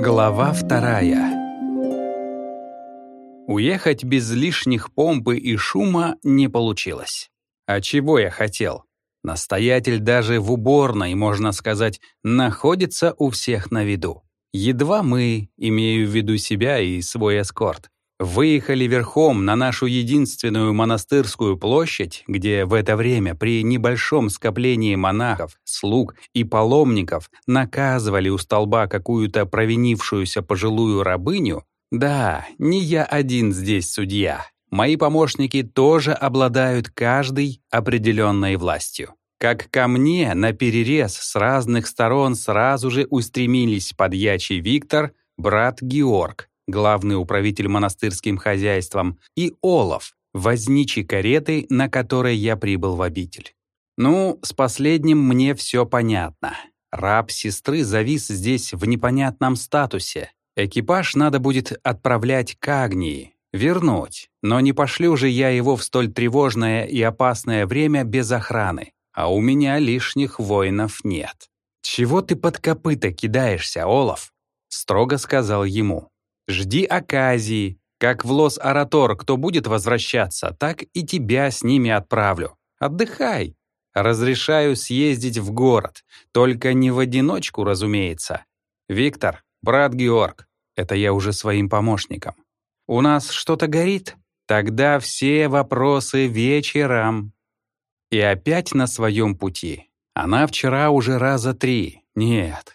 Глава 2. Уехать без лишних помпы и шума не получилось. А чего я хотел? Настоятель даже в уборной, можно сказать, находится у всех на виду. Едва мы, имею в виду себя и свой эскорт, выехали верхом на нашу единственную монастырскую площадь, где в это время при небольшом скоплении монахов, слуг и паломников наказывали у столба какую-то провинившуюся пожилую рабыню, да, не я один здесь судья. Мои помощники тоже обладают каждой определенной властью. Как ко мне наперерез с разных сторон сразу же устремились подьячий Виктор, брат Георг, главный управитель монастырским хозяйством, и Олаф, возничий кареты, на которой я прибыл в обитель. Ну, с последним мне все понятно. Раб сестры завис здесь в непонятном статусе. Экипаж надо будет отправлять к Агнии, вернуть, но не пошлю же я его в столь тревожное и опасное время без охраны, а у меня лишних воинов нет. «Чего ты под копыта кидаешься, Олаф?» — строго сказал ему. «Жди оказии. Как в Лос-Оратор кто будет возвращаться, так и тебя с ними отправлю. Отдыхай. Разрешаю съездить в город, только не в одиночку, разумеется. Виктор, брат Георг, это я уже своим помощником. У нас что-то горит? Тогда все вопросы вечером». И опять на своем пути. Она вчера уже раза 3, нет,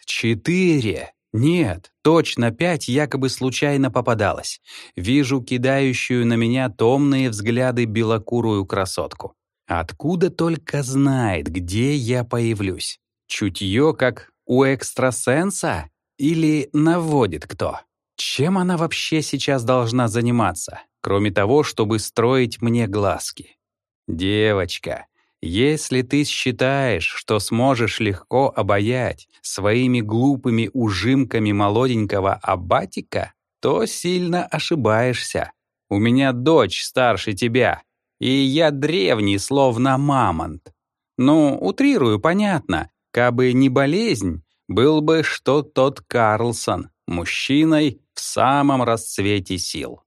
4, нет, точно 5 якобы случайно попадалась. Вижу кидающую на меня томные взгляды белокурую красотку. Откуда только знает, где я появлюсь. Чутье как у экстрасенса? Или наводит кто? Чем она вообще сейчас должна заниматься, кроме того, чтобы строить мне глазки? Девочка, если ты считаешь, что сможешь легко обаять своими глупыми ужимками молоденького аббатика, то сильно ошибаешься. У меня дочь старше тебя, и я древний, словно мамонт. Ну, утрирую, понятно, кабы не болезнь, был бы что тот Карлсон, мужчиной в самом расцвете сил.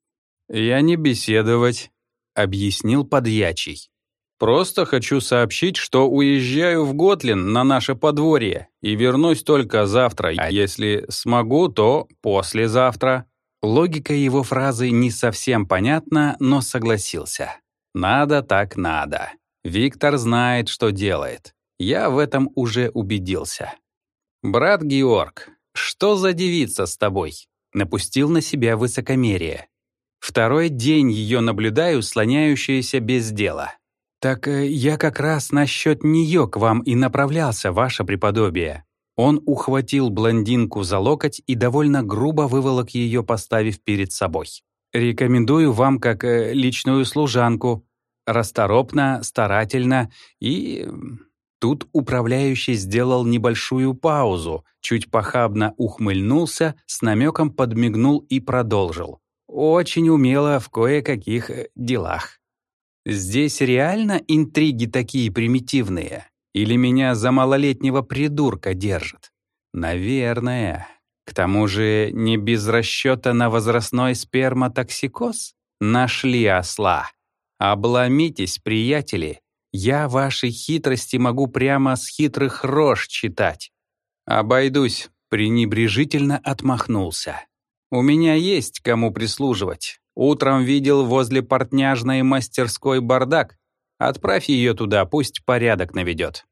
«Я не беседовать», — объяснил подьячий. «Просто хочу сообщить, что уезжаю в Готлин на наше подворье и вернусь только завтра, а если смогу, то послезавтра». Логика его фразы не совсем понятна, но согласился. Надо так надо. Виктор знает, что делает. Я в этом уже убедился. «Брат Георг, что за девица с тобой?» Напустил на себя высокомерие. Второй день ее наблюдаю, слоняющуюся без дела. «Так я как раз насчет нее к вам и направлялся, ваше преподобие». Он ухватил блондинку за локоть и довольно грубо выволок ее, поставив перед собой. «Рекомендую вам как личную служанку. Расторопно, старательно и...» Тут управляющий сделал небольшую паузу, чуть похабно ухмыльнулся, с намеком подмигнул и продолжил. «Очень умело в кое-каких делах». «Здесь реально интриги такие примитивные? Или меня за малолетнего придурка держат?» «Наверное. К тому же не без расчета на возрастной сперматоксикоз? Нашли осла. Обломитесь, приятели. Я ваши хитрости могу прямо с хитрых рож читать». «Обойдусь», — пренебрежительно отмахнулся. «У меня есть кому прислуживать. Утром видел возле портняжной мастерской бардак. Отправь ее туда, пусть порядок наведет».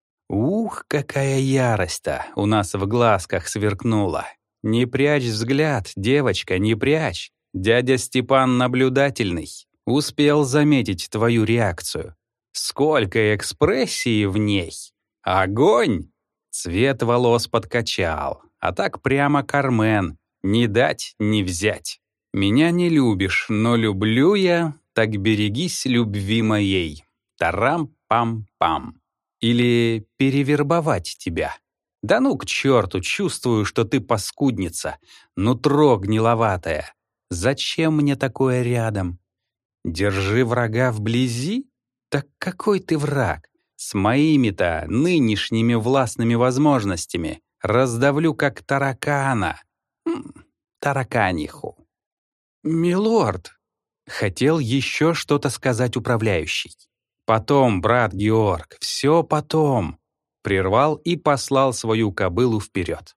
Ух, какая ярость-то у нас в глазках сверкнула. Не прячь взгляд, девочка, не прячь. Дядя Степан наблюдательный. Успел заметить твою реакцию. Сколько экспрессии в ней! Огонь! Цвет волос подкачал, а так прямо Кармен. Не дать, не взять. Меня не любишь, но люблю я, так берегись любви моей. Тарам-пам-пам. Или перевербовать тебя. Да ну к черту, чувствую, что ты паскудница. Нутро гниловатое. Зачем мне такое рядом? Держи врага вблизи? Так какой ты враг? С моими-то нынешними властными возможностями раздавлю как таракана. тараканиху. «Милорд!» — хотел еще что-то сказать управляющий. «Потом, брат Георг, все потом!» — прервал и послал свою кобылу вперед.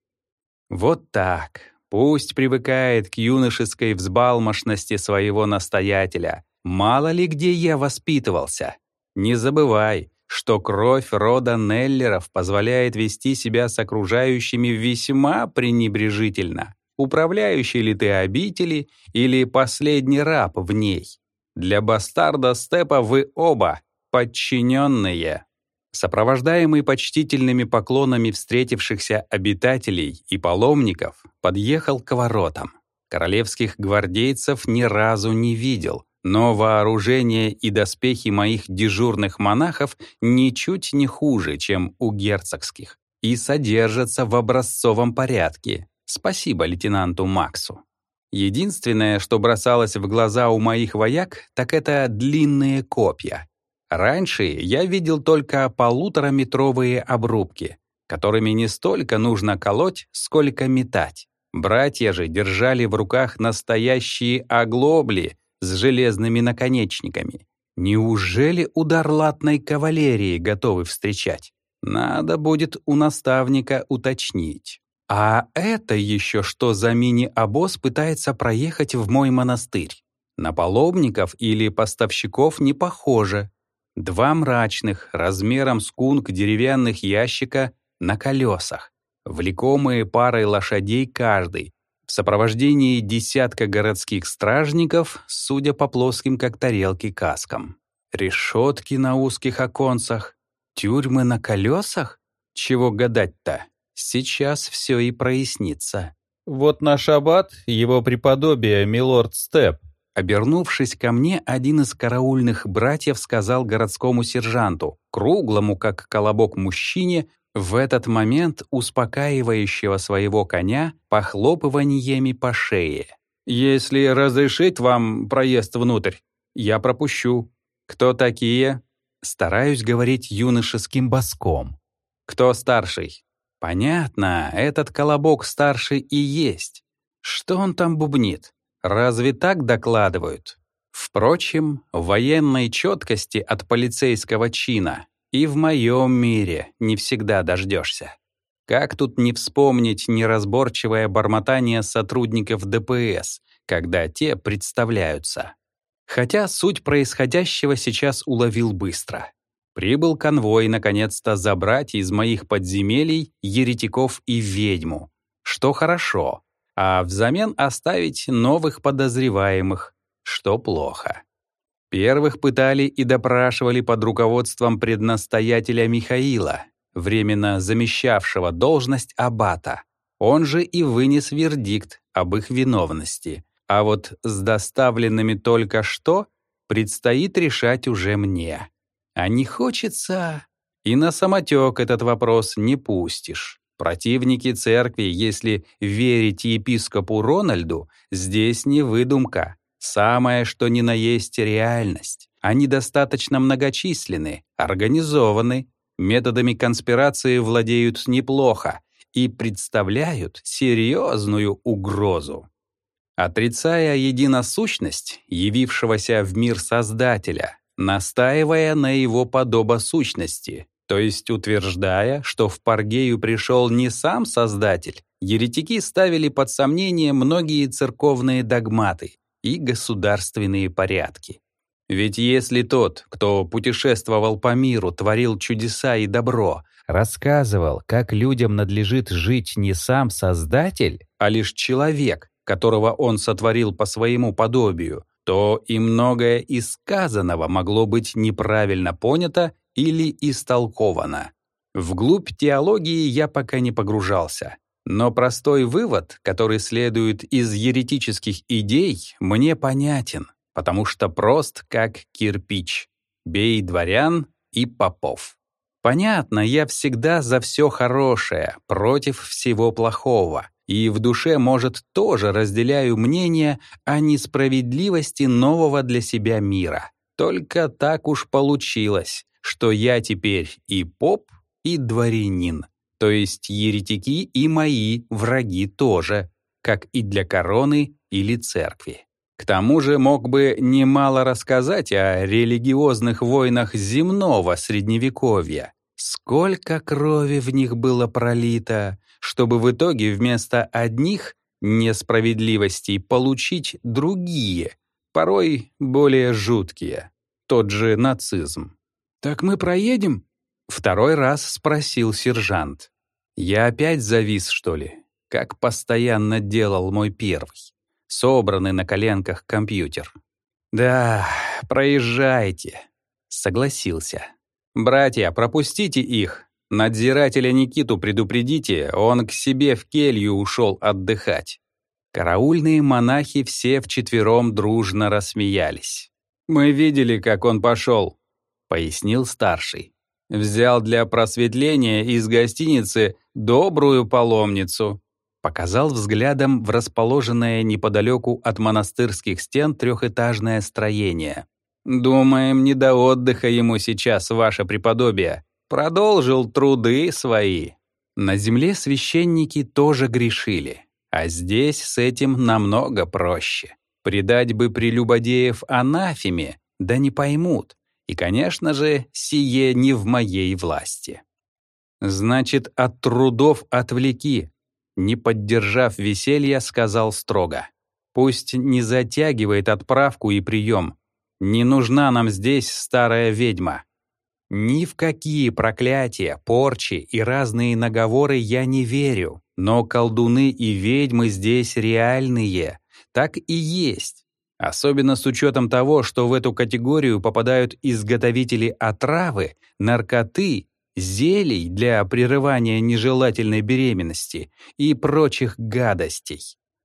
Вот так. Пусть привыкает к юношеской взбалмошности своего настоятеля. Мало ли где я воспитывался. Не забывай, что кровь рода Неллеров позволяет вести себя с окружающими весьма пренебрежительно. Управляющий ли ты обители или последний раб в ней? Для бастарда Степа вы оба подчиненные. Сопровождаемый почтительными поклонами встретившихся обитателей и паломников, подъехал к воротам. Королевских гвардейцев ни разу не видел, но вооружение и доспехи моих дежурных монахов ничуть не хуже, чем у герцогских, и содержатся в образцовом порядке. Спасибо лейтенанту Максу. Единственное, что бросалось в глаза у моих вояк, так это длинные копья. Раньше я видел только 1,5-метровые обрубки, которыми не столько нужно колоть, сколько метать. Братья же держали в руках настоящие оглобли с железными наконечниками. Неужели удар латной кавалерии готовы встречать? Надо будет у наставника уточнить. А это еще что за мини-обоз пытается проехать в мой монастырь? На паломников или поставщиков не похоже. 2 мрачных, размером с кунг деревянных ящика на колесах, влекомые парой лошадей каждый, в сопровождении десятка городских стражников, судя по плоским как тарелки каскам. Решетки на узких оконцах, тюрьмы на колесах? Чего гадать-то? Сейчас все и прояснится. «Вот наш аббат, его преподобие, милорд Степ». Обернувшись ко мне, один из караульных братьев сказал городскому сержанту, круглому как колобок мужчине, в этот момент успокаивающего своего коня похлопываниями по шее. «Если разрешить вам проезд внутрь, я пропущу. Кто такие?» Стараюсь говорить юношеским баском. «Кто старший?» «Понятно, этот колобок старший и есть. Что он там бубнит? Разве так докладывают?» Впрочем, военной четкости от полицейского чина и в моем мире не всегда дождешься. Как тут не вспомнить неразборчивое бормотание сотрудников ДПС, когда те представляются? Хотя суть происходящего сейчас уловил быстро. Прибыл конвой наконец-то забрать из моих подземелий еретиков и ведьму, что хорошо, а взамен оставить новых подозреваемых, что плохо. Первых пытали и допрашивали под руководством преднастоятеля Михаила, временно замещавшего должность аббата. Он же и вынес вердикт об их виновности. А вот с доставленными только что предстоит решать уже мне. А не хочется... И на самотек этот вопрос не пустишь. Противники церкви, если верить епископу Рональду, здесь не выдумка. Самое что ни на есть реальность. Они достаточно многочисленны, организованы, методами конспирации владеют неплохо и представляют серьезную угрозу. Отрицая единосущность, явившегося в мир Создателя, настаивая на его подобосущности, то есть утверждая, что в Паргею пришел не сам Создатель, еретики ставили под сомнение многие церковные догматы и государственные порядки. Ведь если тот, кто путешествовал по миру, творил чудеса и добро, рассказывал, как людям надлежит жить не сам Создатель, а лишь человек, которого он сотворил по своему подобию, то и многое из сказанного могло быть неправильно понято или истолковано. Вглубь теологии я пока не погружался. Но простой вывод, который следует из еретических идей, мне понятен, потому что прост как кирпич. Бей дворян и попов. Понятно, я всегда за все хорошее, против всего плохого. И в душе, может, тоже разделяю мнение о несправедливости нового для себя мира. Только так уж получилось, что я теперь и поп, и дворянин. То есть еретики и мои враги тоже. как и для короны или церкви. К тому же мог бы немало рассказать о религиозных войнах земного Средневековья. Сколько крови в них было пролито, чтобы в итоге вместо одних несправедливостей получить другие, порой более жуткие. Тот же нацизм. «Так мы проедем?» — второй раз спросил сержант. Я опять завис, что ли, как постоянно делал мой первый, собранный на коленках компьютер. «Да, проезжайте», — согласился. «Братья, пропустите их. Надзирателя Никиту предупредите, он к себе в келью ушел отдыхать». Караульные монахи все вчетвером дружно рассмеялись. «Мы видели, как он пошел», — пояснил старший. «Взял для просветления из гостиницы добрую паломницу». Показал взглядом в расположенное неподалеку от монастырских стен трехэтажное строение. «Думаем, не до отдыха ему сейчас, ваше преподобие. Продолжил труды свои». На земле священники тоже грешили, а здесь с этим намного проще. Предать бы прелюбодеев анафеме, да не поймут. И, конечно же, сие не в моей власти. «Значит, от трудов отвлеки», — не поддержав веселья, сказал строго. «Пусть не затягивает отправку и прием. Не нужна нам здесь старая ведьма». Ни в какие проклятия, порчи и разные наговоры я не верю, но колдуны и ведьмы здесь реальные, так и есть. Особенно с учетом того, что в эту категорию попадают изготовители отравы, наркоты, зелий для прерывания нежелательной беременности и прочих гадостей.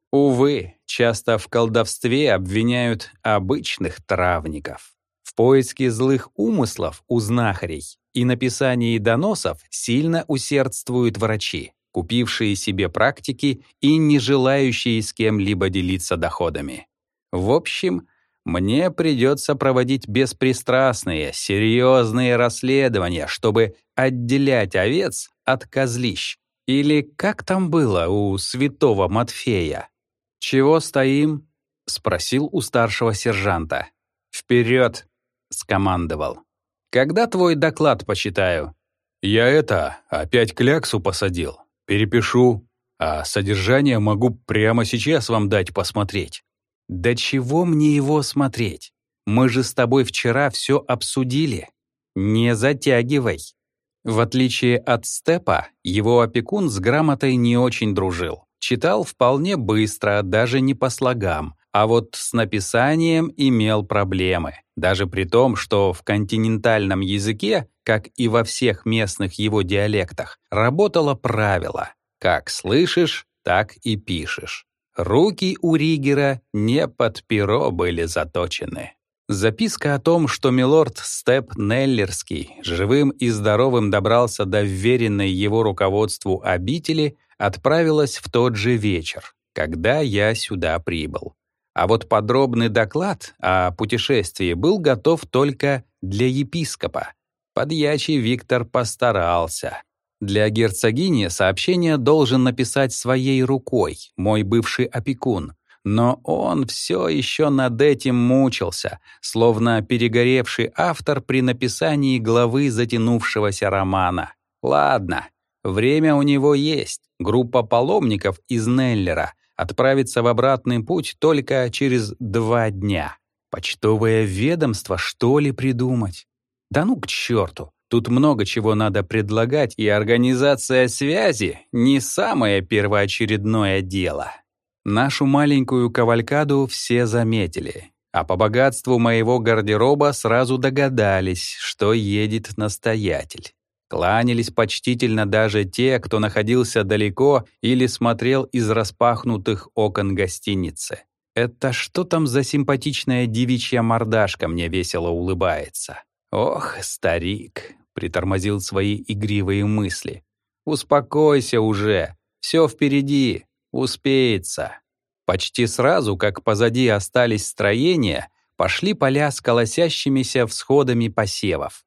Увы, часто в колдовстве обвиняют обычных травников. В поиске злых умыслов у знахарей и написании доносов сильно усердствуют врачи, купившие себе практики и не желающие с кем-либо делиться доходами. В общем, мне придется проводить беспристрастные, серьезные расследования, чтобы отделять овец от козлищ. Или как там было у святого Матфея? «Чего стоим?» — спросил у старшего сержанта. «Вперед!» — скомандовал. «Когда твой доклад почитаю?» «Я опять кляксу посадил. Перепишу. А содержание могу прямо сейчас вам дать посмотреть». «Да чего мне его смотреть? Мы же с тобой вчера все обсудили. Не затягивай». В отличие от Степа, его опекун с грамотой не очень дружил. Читал вполне быстро, даже не по слогам, а вот с написанием имел проблемы. Даже при том, что в континентальном языке, как и во всех местных его диалектах, работало правило «как слышишь, так и пишешь». Руки у Ригера не под перо были заточены. Записка о том, что милорд Степ Неллерский живым и здоровым добрался до вверенной его руководству обители, отправилась в тот же вечер, когда я сюда прибыл. А вот подробный доклад о путешествии был готов только для епископа. Подьячий Виктор постарался. Для герцогини сообщение должен написать своей рукой мой бывший опекун, но он все еще над этим мучился, словно перегоревший автор при написании главы затянувшегося романа. Ладно, время у него есть. Группа паломников из Неллера отправится в обратный путь только через 2 дня. Почтовое ведомство, что ли, придумать? Да ну к черту! Тут много чего надо предлагать, и организация связи — не самое первоочередное дело. Нашу маленькую кавалькаду все заметили, а по богатству моего гардероба сразу догадались, что едет настоятель. Кланялись почтительно даже те, кто находился далеко или смотрел из распахнутых окон гостиницы. Это что там за симпатичная девичья мордашка мне весело улыбается? Ох, старик, притормозил свои игривые мысли. Успокойся уже, все впереди, успеется. Почти сразу, как позади остались строения, пошли поля с колосящимися всходами посевов.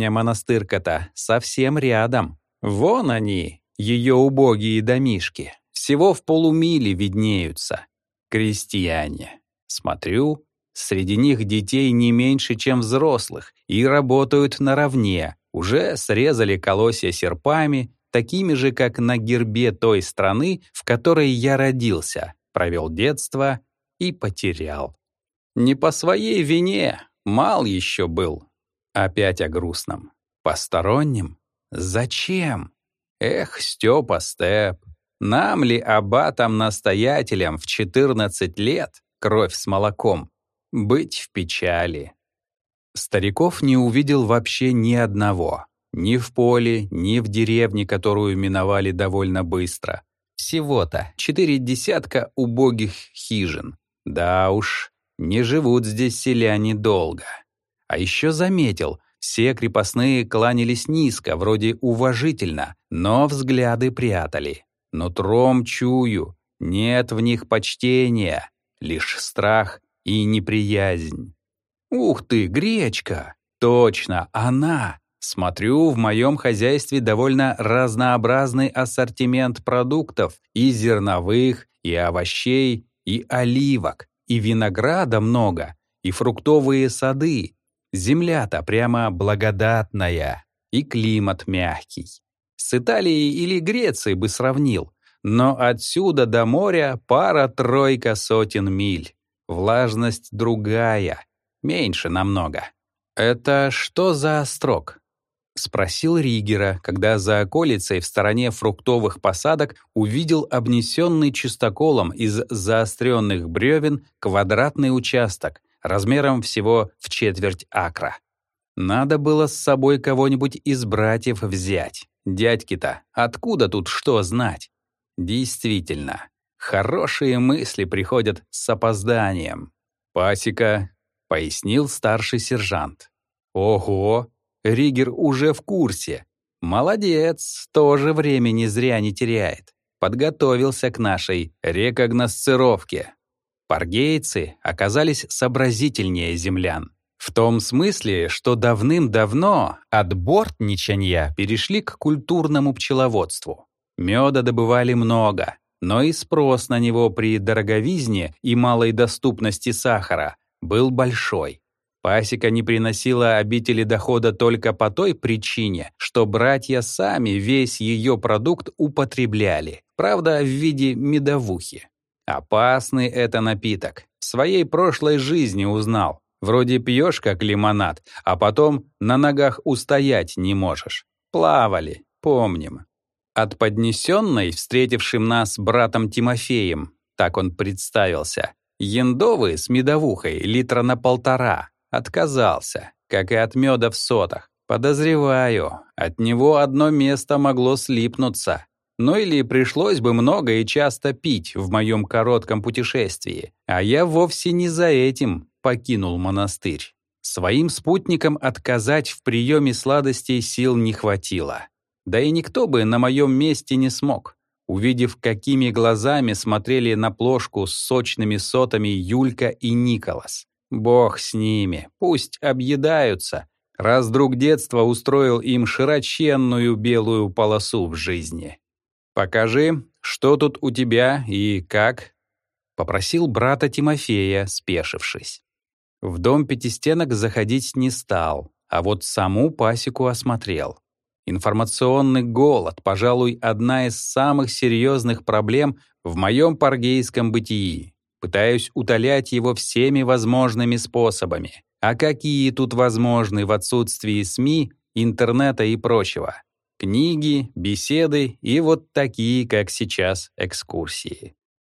Деревня-монастырка-то совсем рядом. Вон они, ее убогие домишки. Всего в полумиле виднеются. Крестьяне. Смотрю, среди них детей не меньше, чем взрослых, и работают наравне. Уже срезали колосья серпами, такими же, как на гербе той страны, в которой я родился, провел детство и потерял. Не по своей вине, мал еще был. Опять о грустном. Посторонним? Зачем? Эх, Степа Степ, нам ли, аббатам-настоятелям в 14 лет, кровь с молоком, быть в печали? Стариков не увидел вообще ни одного. Ни в поле, ни в деревне, которую миновали довольно быстро. Всего-то 4 десятка убогих хижин. Да уж, не живут здесь селяне долго. А еще заметил, все крепостные кланялись низко, вроде уважительно, но взгляды прятали. Нутром чую, нет в них почтения, лишь страх и неприязнь. Ух ты, гречка! Точно, она! Смотрю, в моем хозяйстве довольно разнообразный ассортимент продуктов, и зерновых, и овощей, и оливок, и винограда много, и фруктовые сады. Земля-то прямо благодатная, и климат мягкий. С Италией или Грецией бы сравнил, но отсюда до моря пара-тройка сотен миль. Влажность другая, меньше намного. Это что за острог? Спросил Ригера, когда за околицей в стороне фруктовых посадок увидел обнесенный чистоколом из заостренных бревен квадратный участок размером всего в четверть акра. Надо было с собой кого-нибудь из братьев взять. Дядьки-то откуда тут что знать? Действительно, хорошие мысли приходят с опозданием. «Пасека», — пояснил старший сержант. «Ого! Ригер уже в курсе. Молодец, тоже времени зря не теряет. Подготовился к нашей рекогносцировке». Паргейцы оказались сообразительнее землян. В том смысле, что давным-давно от бортничанья перешли к культурному пчеловодству. Меда добывали много, но и спрос на него при дороговизне и малой доступности сахара был большой. Пасека не приносила обители дохода только по той причине, что братья сами весь ее продукт употребляли, правда, в виде медовухи. Опасный это напиток. В своей прошлой жизни узнал. Вроде пьешь как лимонад, а потом на ногах устоять не можешь. Плавали, помним. От поднесенной, встретившим нас братом Тимофеем, так он представился, яндовы с медовухой литра на 1,5, отказался, как и от меда в сотах. Подозреваю, от него одно место могло слипнуться. Ну или пришлось бы много и часто пить в моем коротком путешествии. А я вовсе не за этим покинул монастырь. Своим спутникам отказать в приеме сладостей сил не хватило. Да и никто бы на моем месте не смог. Увидев, какими глазами смотрели на плошку с сочными сотами Юлька и Николас. Бог с ними, пусть объедаются, раз друг детства устроил им широченную белую полосу в жизни. «Покажи, что тут у тебя и как?» — попросил брата Тимофея, спешившись. В дом пятистенок заходить не стал, а вот саму пасеку осмотрел. Информационный голод, пожалуй, одна из самых серьезных проблем в моем паргейском бытии. Пытаюсь утолять его всеми возможными способами. А какие тут возможны в отсутствии СМИ, интернета и прочего? Книги, беседы и вот такие, как сейчас, экскурсии.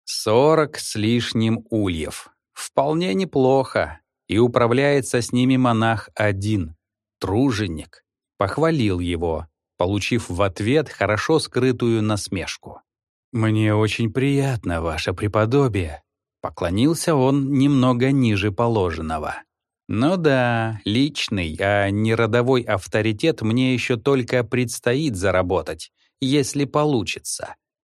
40 с лишним ульев. Вполне неплохо. И управляется с ними монах один, труженик. Похвалил его, получив в ответ хорошо скрытую насмешку. «Мне очень приятно, ваше преподобие», — поклонился он немного ниже положенного. «Ну да, личный, а не родовой авторитет мне еще только предстоит заработать, если получится.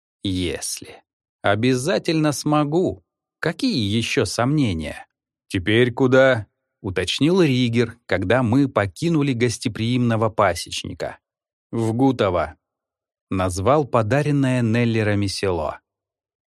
Если. Обязательно смогу. Какие еще сомнения?» «Теперь куда?» — уточнил Ригер, когда мы покинули гостеприимного пасечника. «В Гутово», — назвал подаренное Неллерами село.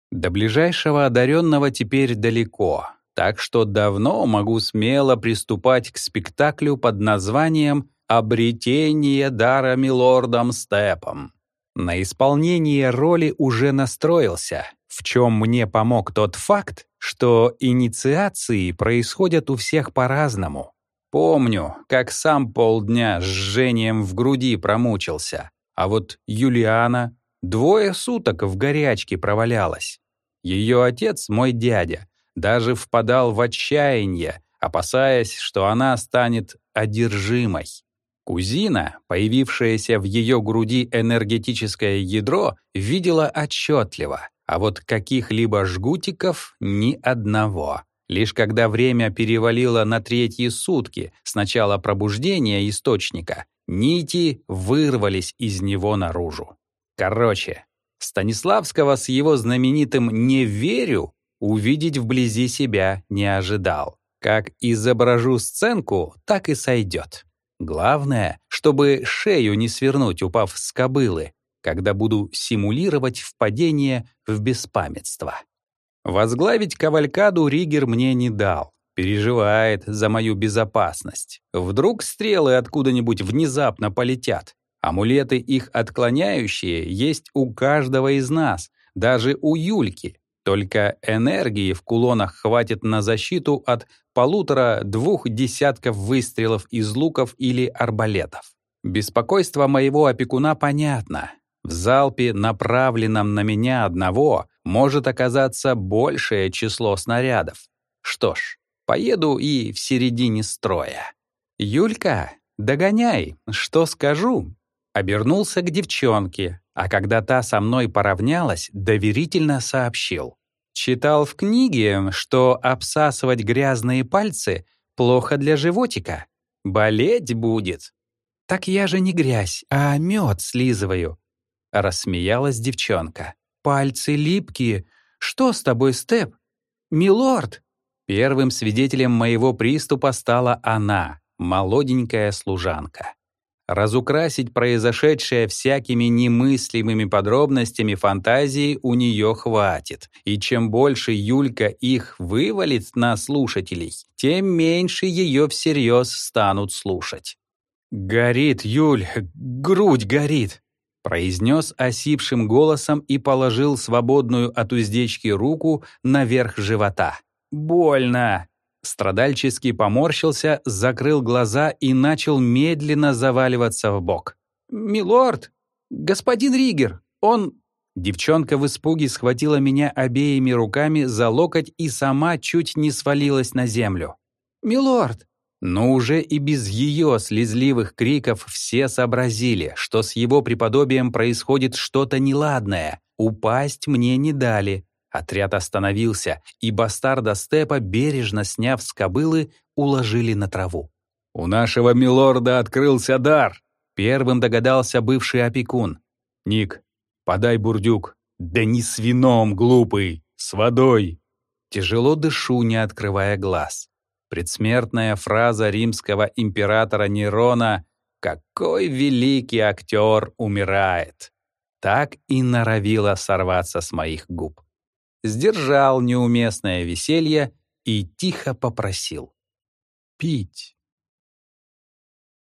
До ближайшего одаренного теперь далеко, так что давно могу смело приступать к спектаклю под названием «Обретение дара милордом Степом». На исполнение роли уже настроился, в чем мне помог тот факт, что инициации происходят у всех по-разному. Помню, как сам полдня с жжением в груди промучился, а вот Юлиана 2 суток в горячке провалялась. Ее отец, мой дядя, даже впадал в отчаяние, опасаясь, что она станет одержимой. Кузина, появившаяся в ее груди энергетическое ядро, видела отчетливо, а вот каких-либо жгутиков ни одного. Лишь когда время перевалило на 3-е сутки с начала пробуждения источника, нити вырвались из него наружу. Короче, Станиславского с его знаменитым «не верю» увидеть вблизи себя не ожидал. Как изображу сценку, так и сойдет. Главное, чтобы шею не свернуть, упав с кобылы, когда буду симулировать впадение в беспамятство. Возглавить кавалькаду Ригер мне не дал. Переживает за мою безопасность. Вдруг стрелы откуда-нибудь внезапно полетят. Амулеты, их отклоняющие, есть у каждого из нас, даже у Юльки. Только энергии в кулонах хватит на защиту от 1,5-2 десятков выстрелов из луков или арбалетов. Беспокойство моего опекуна понятно. В залпе, направленном на меня одного, может оказаться большее число снарядов. Что ж, поеду и в середине строя. «Юлька, догоняй, что скажу?» Обернулся к девчонке, а когда та со мной поравнялась, доверительно сообщил. Читал в книге, что обсасывать грязные пальцы плохо для животика. Болеть будет. Так я же не грязь, а мед слизываю. Рассмеялась девчонка. Пальцы липкие. Что с тобой, Степ? Милорд! Первым свидетелем моего приступа стала она, молоденькая служанка. Разукрасить произошедшее всякими немыслимыми подробностями фантазии у нее хватит, и чем больше Юлька их вывалит на слушателей, тем меньше ее всерьез станут слушать. «Горит, Юль, грудь горит», — произнес осипшим голосом и положил свободную от уздечки руку наверх живота. «Больно!» Страдальчески поморщился, закрыл глаза и начал медленно заваливаться в бок. «Милорд! Господин Ригер! Он...» Девчонка в испуге схватила меня обеими руками за локоть и сама чуть не свалилась на землю. «Милорд!» Но уже и без ее слезливых криков все сообразили, что с его преподобием происходит что-то неладное. Упасть мне не дали. Отряд остановился, и бастарда Степа, бережно сняв с кобылы, уложили на траву. «У нашего милорда открылся дар!» Первым догадался бывший опекун. «Ник, подай бурдюк». «Да не с вином, глупый, с водой!» Тяжело дышу, не открывая глаз. Предсмертная фраза римского императора Нерона «Какой великий актер умирает!» так и норовила сорваться с моих губ. Сдержал неуместное веселье и тихо попросил. «Пить».